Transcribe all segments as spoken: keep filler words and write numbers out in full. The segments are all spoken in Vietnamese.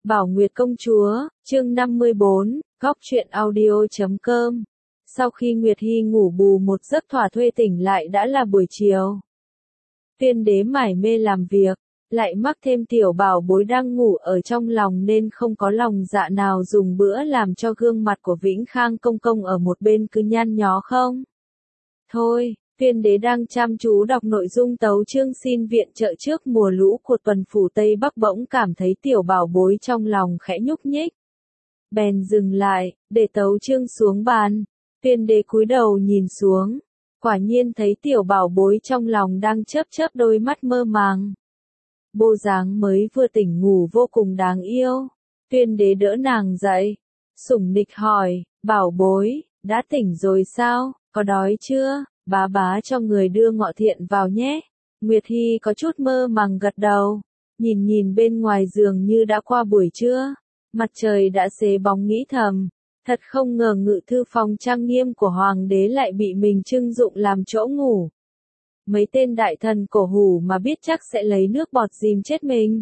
Bảo Nguyệt công chúa, chương năm mươi bốn, góc truyện audio chấm com. Sau khi Nguyệt Hy ngủ bù một giấc thỏa thuê tỉnh lại đã là buổi chiều. Tiên đế mải mê làm việc, lại mắc thêm tiểu bảo bối đang ngủ ở trong lòng nên không có lòng dạ nào dùng bữa làm cho gương mặt của Vĩnh Khang công công ở một bên cứ nhăn nhó không. Thôi, tiên đế đang chăm chú đọc nội dung tấu chương xin viện trợ trước mùa lũ của tuần phủ Tây Bắc bỗng cảm thấy tiểu bảo bối trong lòng khẽ nhúc nhích. Bèn dừng lại, để tấu chương xuống bàn. Tiên đế cúi đầu nhìn xuống, quả nhiên thấy tiểu bảo bối trong lòng đang chớp chớp đôi mắt mơ màng. Bộ dáng mới vừa tỉnh ngủ vô cùng đáng yêu. Tiên đế đỡ nàng dậy, sủng nịch hỏi, bảo bối, đã tỉnh rồi sao, có đói chưa, bá bá cho người đưa ngọ thiện vào nhé. Nguyệt Hy có chút mơ màng gật đầu, nhìn nhìn bên ngoài giường như đã qua buổi trưa, mặt trời đã xế bóng nghĩ thầm. Thật không ngờ ngự thư phòng trang nghiêm của hoàng đế lại bị mình trưng dụng làm chỗ ngủ. Mấy tên đại thần cổ hủ mà biết chắc sẽ lấy nước bọt dìm chết mình.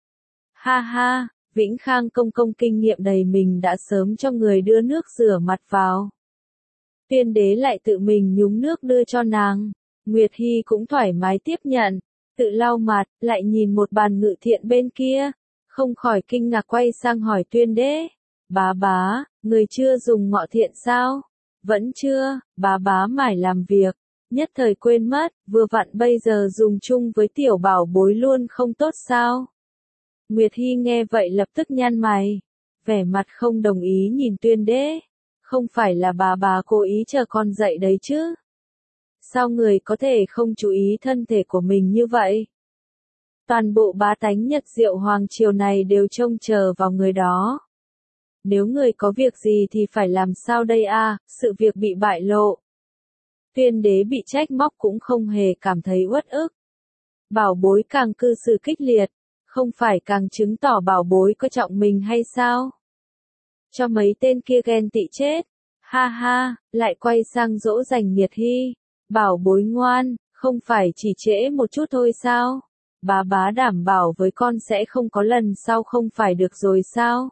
Ha ha, Vĩnh Khang công công kinh nghiệm đầy mình đã sớm cho người đưa nước rửa mặt vào. Tiên đế lại tự mình nhúng nước đưa cho nàng. Nguyệt Hy cũng thoải mái tiếp nhận, tự lau mặt, lại nhìn một bàn ngự thiện bên kia, không khỏi kinh ngạc quay sang hỏi tuyên đế. Bá bá, người chưa dùng ngọ thiện sao? Vẫn chưa, bá bá mải làm việc, nhất thời quên mất, vừa vặn bây giờ dùng chung với tiểu bảo bối luôn không tốt sao? Nguyệt Hy nghe vậy lập tức nhăn mày, vẻ mặt không đồng ý nhìn tuyên đế. Không phải là bà bà cố ý chờ con dậy đấy chứ? Sao người có thể không chú ý thân thể của mình như vậy? Toàn bộ bá tánh Nhật Diệu Hoàng triều này đều trông chờ vào người đó. Nếu người có việc gì thì phải làm sao đây a? Sự việc bị bại lộ. Tuyên đế bị trách móc cũng không hề cảm thấy uất ức. Bảo bối càng cư xử kích liệt, không phải càng chứng tỏ bảo bối có trọng mình hay sao? Cho mấy tên kia ghen tị chết. Ha ha, lại quay sang dỗ dành Nguyệt Hy. Bảo bối ngoan, không phải chỉ trễ một chút thôi sao? Bá bá đảm bảo với con sẽ không có lần sau không phải được rồi sao?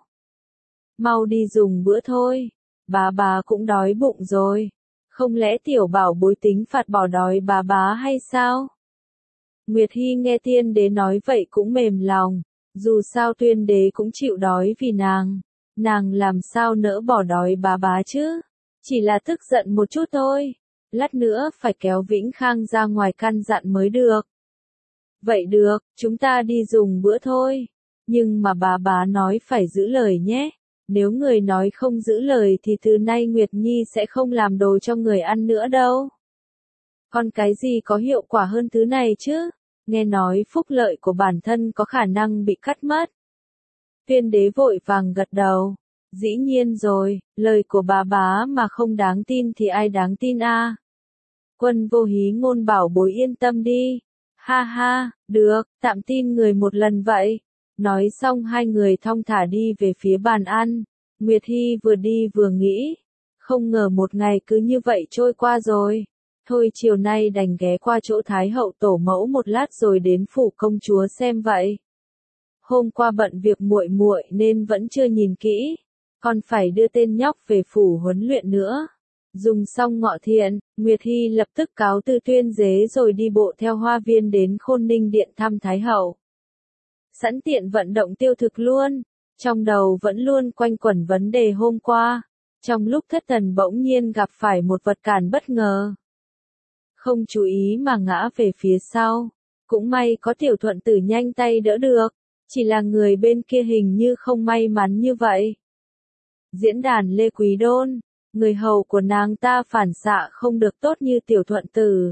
Mau đi dùng bữa thôi. Bá bá cũng đói bụng rồi. Không lẽ tiểu bảo bối tính phạt bỏ đói bá bá hay sao? Nguyệt Hy nghe tiên đế nói vậy cũng mềm lòng. Dù sao tuyên đế cũng chịu đói vì nàng. Nàng làm sao nỡ bỏ đói bá bá chứ? Chỉ là tức giận một chút thôi. Lát nữa phải kéo Vĩnh Khang ra ngoài căn dặn mới được. Vậy được, chúng ta đi dùng bữa thôi. Nhưng mà bá bá nói phải giữ lời nhé. Nếu người nói không giữ lời thì từ nay Nguyệt Nhi sẽ không làm đồ cho người ăn nữa đâu. Còn cái gì có hiệu quả hơn thứ này chứ? Nghe nói phúc lợi của bản thân có khả năng bị cắt mất. Tuyên đế vội vàng gật đầu. Dĩ nhiên rồi, lời của bà bá mà không đáng tin thì ai đáng tin a? À? Quân vô hí ngôn bảo bối yên tâm đi. Ha ha, được, tạm tin người một lần vậy. Nói xong hai người thong thả đi về phía bàn ăn. Nguyệt Hy vừa đi vừa nghĩ. Không ngờ một ngày cứ như vậy trôi qua rồi. Thôi chiều nay đành ghé qua chỗ Thái hậu tổ mẫu một lát rồi đến phủ công chúa xem vậy. Hôm qua bận việc muội muội nên vẫn chưa nhìn kỹ. Còn phải đưa tên nhóc về phủ huấn luyện nữa. Dùng xong ngọ thiện, Nguyệt Hy lập tức cáo từ tuyên đế rồi đi bộ theo hoa viên đến Khôn Ninh Điện thăm Thái hậu. Sẵn tiện vận động tiêu thực luôn, trong đầu vẫn luôn quanh quẩn vấn đề hôm qua. Trong lúc thất thần bỗng nhiên gặp phải một vật cản bất ngờ. Không chú ý mà ngã về phía sau. Cũng may có tiểu thuận tử nhanh tay đỡ được. Chỉ là người bên kia hình như không may mắn như vậy. Diễn đàn Lê Quý Đôn, người hầu của nàng ta phản xạ không được tốt như tiểu thuận tử.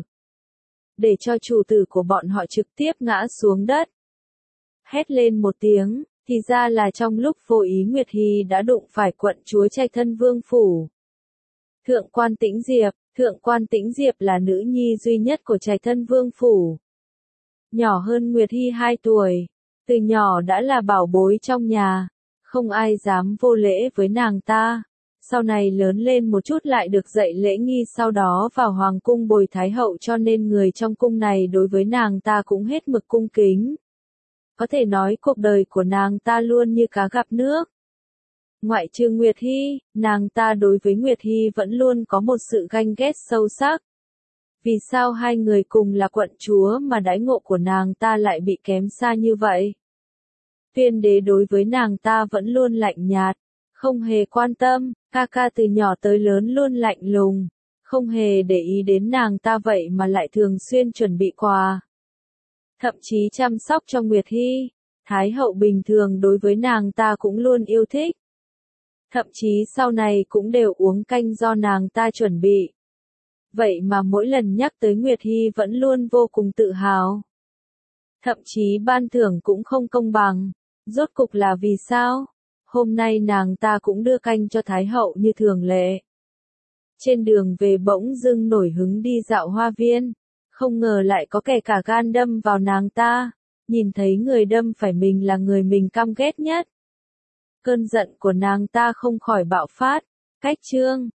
Để cho chủ tử của bọn họ trực tiếp ngã xuống đất. Hét lên một tiếng, thì ra là trong lúc vô ý Nguyệt Hy đã đụng phải quận chúa Trạch Thân Vương phủ. Thượng quan Tĩnh Diệp, Thượng quan Tĩnh Diệp là nữ nhi duy nhất của Trạch Thân Vương phủ. Nhỏ hơn Nguyệt Hy hai tuổi, từ nhỏ đã là bảo bối trong nhà. Không ai dám vô lễ với nàng ta. Sau này lớn lên một chút lại được dạy lễ nghi sau đó vào hoàng cung bồi thái hậu cho nên người trong cung này đối với nàng ta cũng hết mực cung kính. Có thể nói cuộc đời của nàng ta luôn như cá gặp nước. Ngoại trừ Nguyệt Hy, nàng ta đối với Nguyệt Hy vẫn luôn có một sự ganh ghét sâu sắc. Vì sao hai người cùng là quận chúa mà đãi ngộ của nàng ta lại bị kém xa như vậy? Tuyên đế đối với nàng ta vẫn luôn lạnh nhạt, không hề quan tâm, ca ca từ nhỏ tới lớn luôn lạnh lùng, không hề để ý đến nàng ta vậy mà lại thường xuyên chuẩn bị quà. Thậm chí chăm sóc cho Nguyệt Hy, Thái hậu bình thường đối với nàng ta cũng luôn yêu thích. Thậm chí sau này cũng đều uống canh do nàng ta chuẩn bị. Vậy mà mỗi lần nhắc tới Nguyệt Hy vẫn luôn vô cùng tự hào. Thậm chí ban thưởng cũng không công bằng. Rốt cục là vì sao? Hôm nay nàng ta cũng đưa canh cho Thái hậu như thường lệ. Trên đường về bỗng dưng nổi hứng đi dạo hoa viên. Không ngờ lại có kẻ cả gan đâm vào nàng ta. Nhìn thấy người đâm phải mình là người mình căm ghét nhất. Cơn giận của nàng ta không khỏi bạo phát. Cách chương